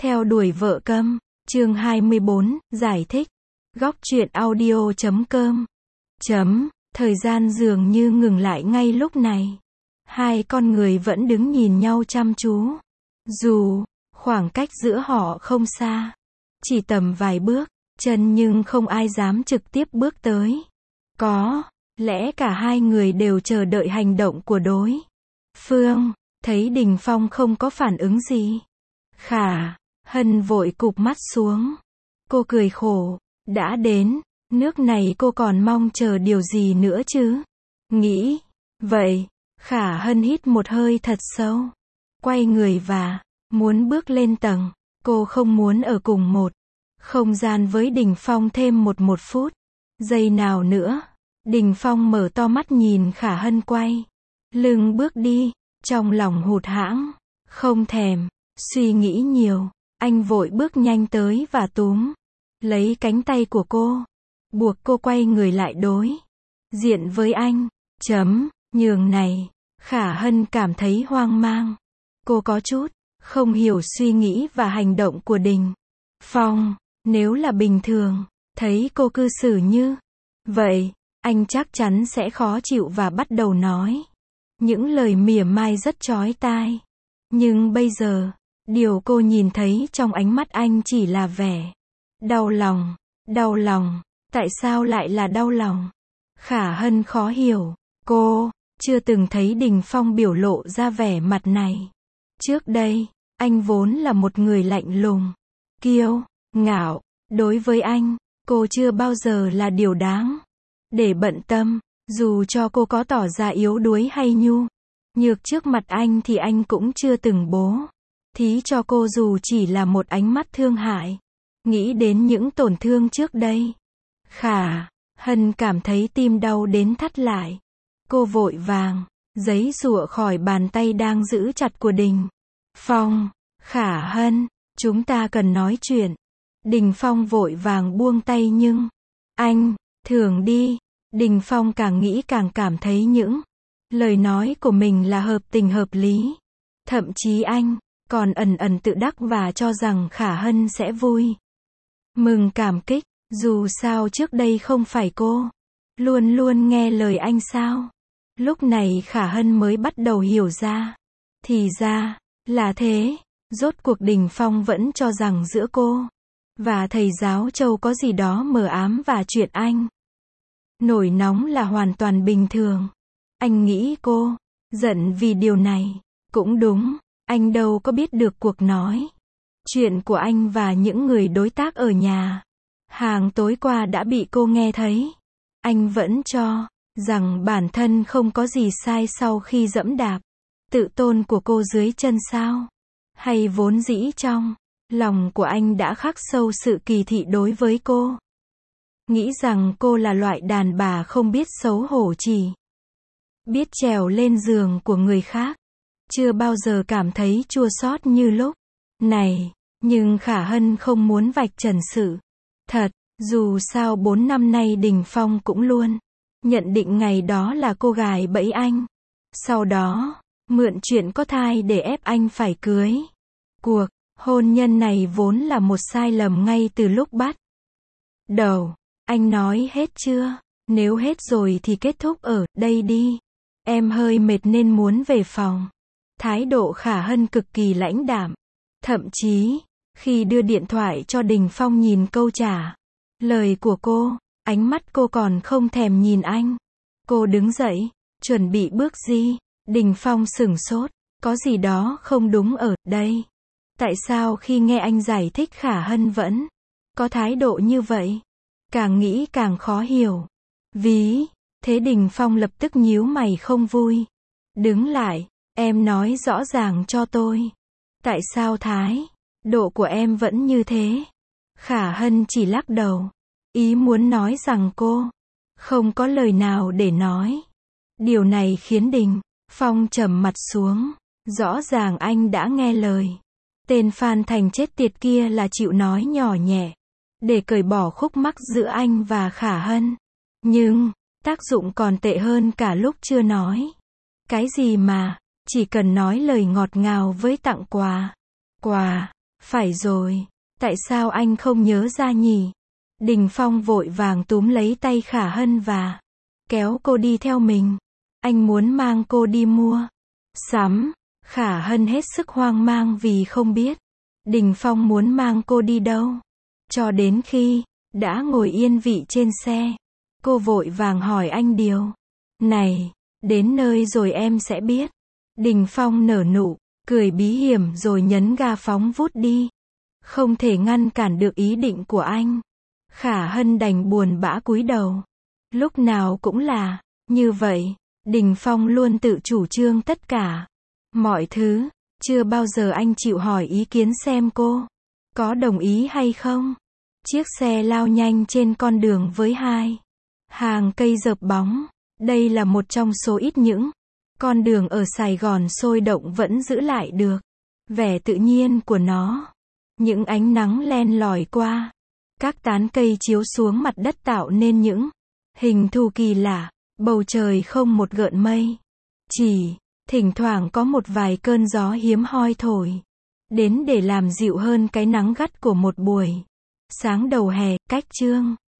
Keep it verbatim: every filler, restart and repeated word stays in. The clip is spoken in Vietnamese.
Theo đuổi vợ câm, chương hai mươi bốn, giải thích. Góc truyện audio chấm com. Chấm, thời gian dường như ngừng lại ngay lúc này. Hai con người vẫn đứng nhìn nhau chăm chú. Dù, khoảng cách giữa họ không xa. Chỉ tầm vài bước, chân nhưng không ai dám trực tiếp bước tới. Có lẽ cả hai người đều chờ đợi hành động của đối phương. Thấy Đình Phong không có phản ứng gì. Khả Hân vội cụp mắt xuống. Cô cười khổ. Đã đến nước này cô còn mong chờ điều gì nữa chứ? Nghĩ vậy, Khả Hân hít một hơi thật sâu. Quay người và muốn bước lên tầng. Cô không muốn ở cùng một không gian với Đình Phong thêm một một phút giây nào nữa. Đình Phong mở to mắt nhìn Khả Hân quay lưng bước đi, trong lòng hụt hẫng, không thèm suy nghĩ nhiều, anh vội bước nhanh tới và túm lấy cánh tay của cô, buộc cô quay người lại đối diện với anh. Chấm, nhường này, Khả Hân cảm thấy hoang mang. Cô có chút không hiểu suy nghĩ và hành động của Đình Phong. Nếu là bình thường, thấy cô cư xử như vậy, anh chắc chắn sẽ khó chịu và bắt đầu nói những lời mỉa mai rất chói tai. Nhưng bây giờ, điều cô nhìn thấy trong ánh mắt anh chỉ là vẻ đau lòng. Đau lòng. Tại sao lại là đau lòng? Khả Hân khó hiểu. Cô chưa từng thấy Đình Phong biểu lộ ra vẻ mặt này. Trước đây, anh vốn là một người lạnh lùng, kiêu ngạo. Đối với anh, cô chưa bao giờ là điều đáng để bận tâm. Dù cho cô có tỏ ra yếu đuối hay nhu nhược trước mặt anh thì anh cũng chưa từng bố thí cho cô dù chỉ là một ánh mắt thương hại. Nghĩ đến những tổn thương trước đây, Khả Hân cảm thấy tim đau đến thắt lại. Cô vội vàng giãy giụa khỏi bàn tay đang giữ chặt của Đình Phong. Khả Hân, chúng ta cần nói chuyện. Đình Phong vội vàng buông tay nhưng anh thường đi. Đình Phong càng nghĩ càng cảm thấy những lời nói của mình là hợp tình hợp lý. Thậm chí anh còn ẩn ẩn tự đắc và cho rằng Khả Hân sẽ vui mừng cảm kích. Dù sao trước đây không phải cô luôn luôn nghe lời anh sao? Lúc này Khả Hân mới bắt đầu hiểu ra. Thì ra là thế. Rốt cuộc Đình Phong vẫn cho rằng giữa cô và thầy giáo Châu có gì đó mờ ám và chuyện anh nổi nóng là hoàn toàn bình thường. Anh nghĩ cô giận vì điều này. Cũng đúng, anh đâu có biết được cuộc nói chuyện của anh và những người đối tác ở nhà hàng tối qua đã bị cô nghe thấy. Anh vẫn cho rằng bản thân không có gì sai sau khi giẫm đạp tự tôn của cô dưới chân sao? Hay vốn dĩ trong lòng của anh đã khắc sâu sự kỳ thị đối với cô? Nghĩ rằng cô là loại đàn bà không biết xấu hổ, chỉ biết trèo lên giường của người khác. Chưa bao giờ cảm thấy chua xót như lúc này. Nhưng Khả Hân không muốn vạch trần sự thật. Dù sao bốn năm nay Đình Phong cũng luôn nhận định ngày đó là cô gài bẫy anh. Sau đó, mượn chuyện có thai để ép anh phải cưới. Cuộc hôn nhân này vốn là một sai lầm ngay từ lúc bắt đầu. Anh nói hết chưa? Nếu hết rồi thì kết thúc ở đây đi. Em hơi mệt nên muốn về phòng. Thái độ Khả Hân cực kỳ lãnh đạm. Thậm chí, khi đưa điện thoại cho Đình Phong nhìn câu trả lời của cô, ánh mắt cô còn không thèm nhìn anh. Cô đứng dậy, chuẩn bị bước đi. Đình Phong sửng sốt. Có gì đó không đúng ở đây. Tại sao khi nghe anh giải thích Khả Hân vẫn có thái độ như vậy? Càng nghĩ càng khó hiểu. Ví thế Đình Phong lập tức nhíu mày không vui. Đứng lại, em nói rõ ràng cho tôi. Tại sao thái độ của em vẫn như thế? Khả Hân chỉ lắc đầu. Ý muốn nói rằng cô không có lời nào để nói. Điều này khiến Đình Phong trầm mặt xuống. Rõ ràng anh đã nghe lời tên Phan Thành chết tiệt kia là chịu nói nhỏ nhẹ để cởi bỏ khúc mắc giữa anh và Khả Hân. Nhưng tác dụng còn tệ hơn cả lúc chưa nói. Cái gì mà chỉ cần nói lời ngọt ngào với tặng quà. Quà Phải rồi, tại sao anh không nhớ ra nhỉ? Đình Phong vội vàng túm lấy tay Khả Hân và kéo cô đi theo mình. Anh muốn mang cô đi mua sắm. Khả Hân hết sức hoang mang vì không biết Đình Phong muốn mang cô đi đâu. Cho đến khi đã ngồi yên vị trên xe, cô vội vàng hỏi anh điều này, đến nơi rồi em sẽ biết. Đình Phong nở nụ cười bí hiểm rồi nhấn ga phóng vút đi. Không thể ngăn cản được ý định của anh. Khả Hân đành buồn bã cúi đầu. Lúc nào cũng là như vậy, Đình Phong luôn tự chủ trương tất cả mọi thứ, chưa bao giờ anh chịu hỏi ý kiến xem cô có đồng ý hay không. Chiếc xe lao nhanh trên con đường với hai hàng cây rợp bóng. Đây là một trong số ít những con đường ở Sài Gòn sôi động vẫn giữ lại được vẻ tự nhiên của nó. Những ánh nắng len lỏi qua các tán cây chiếu xuống mặt đất tạo nên những hình thù kỳ lạ. Bầu trời không một gợn mây, chỉ thỉnh thoảng có một vài cơn gió hiếm hoi thổi đến để làm dịu hơn cái nắng gắt của một buổi sáng đầu hè. Cách Trương